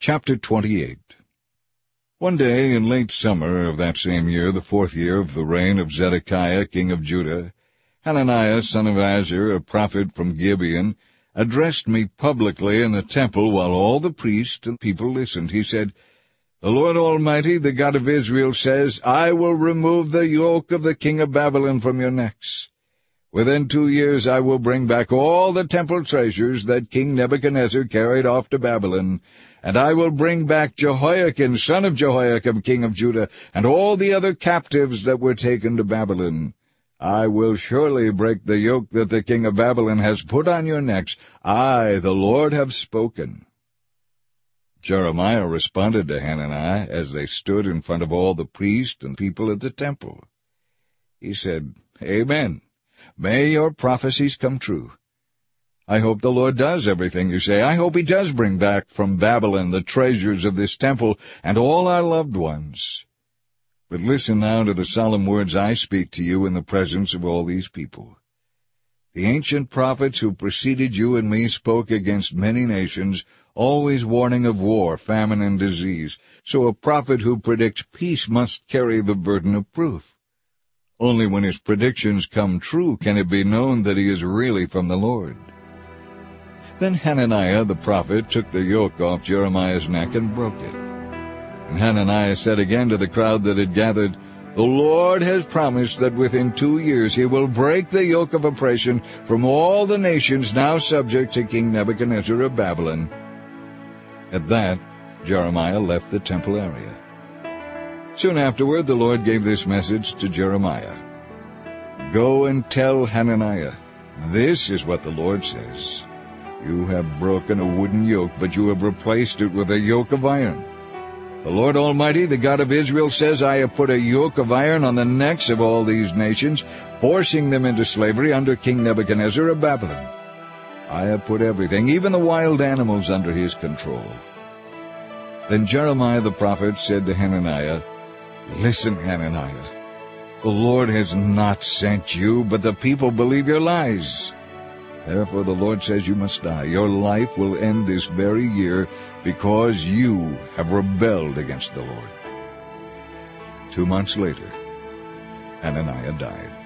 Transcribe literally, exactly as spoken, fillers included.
Chapter twenty-eight. One day in late summer of that same year, the fourth year of the reign of Zedekiah king of Judah, Hananiah son of Azur, a prophet from Gibeon, addressed me publicly in the temple while all the priests and people listened. He said, "The Lord Almighty, the God of Israel, says, I will remove the yoke of the king of Babylon from your necks. Within two years I will bring back all the temple treasures that King Nebuchadnezzar carried off to Babylon, and I will bring back Jehoiakim, son of Jehoiakim, king of Judah, and all the other captives that were taken to Babylon. I will surely break the yoke that the king of Babylon has put on your necks. I, the Lord, have spoken." Jeremiah responded to Hananiah as they stood in front of all the priests and people at the temple. He said, "Amen. May your prophecies come true. I hope the Lord does everything you say. I hope he does bring back from Babylon the treasures of this temple and all our loved ones. But listen now to the solemn words I speak to you in the presence of all these people. The ancient prophets who preceded you and me spoke against many nations, always warning of war, famine, and disease. So a prophet who predicts peace must carry the burden of proof. Only when his predictions come true can it be known that he is really from the Lord." Then Hananiah the prophet took the yoke off Jeremiah's neck and broke it. And Hananiah said again to the crowd that had gathered, "The Lord has promised that within two years he will break the yoke of oppression from all the nations now subject to King Nebuchadnezzar of Babylon." At that, Jeremiah left the temple area. Soon afterward, the Lord gave this message to Jeremiah. "Go and tell Hananiah, this is what the Lord says. You have broken a wooden yoke, but you have replaced it with a yoke of iron. The Lord Almighty, the God of Israel, says, I have put a yoke of iron on the necks of all these nations, forcing them into slavery under King Nebuchadnezzar of Babylon. I have put everything, even the wild animals, under his control." Then Jeremiah the prophet said to Hananiah, "Listen, Hananiah, the Lord has not sent you, but the people believe your lies. Therefore the Lord says you must die. Your life will end this very year because you have rebelled against the Lord." Two months later, Hananiah died.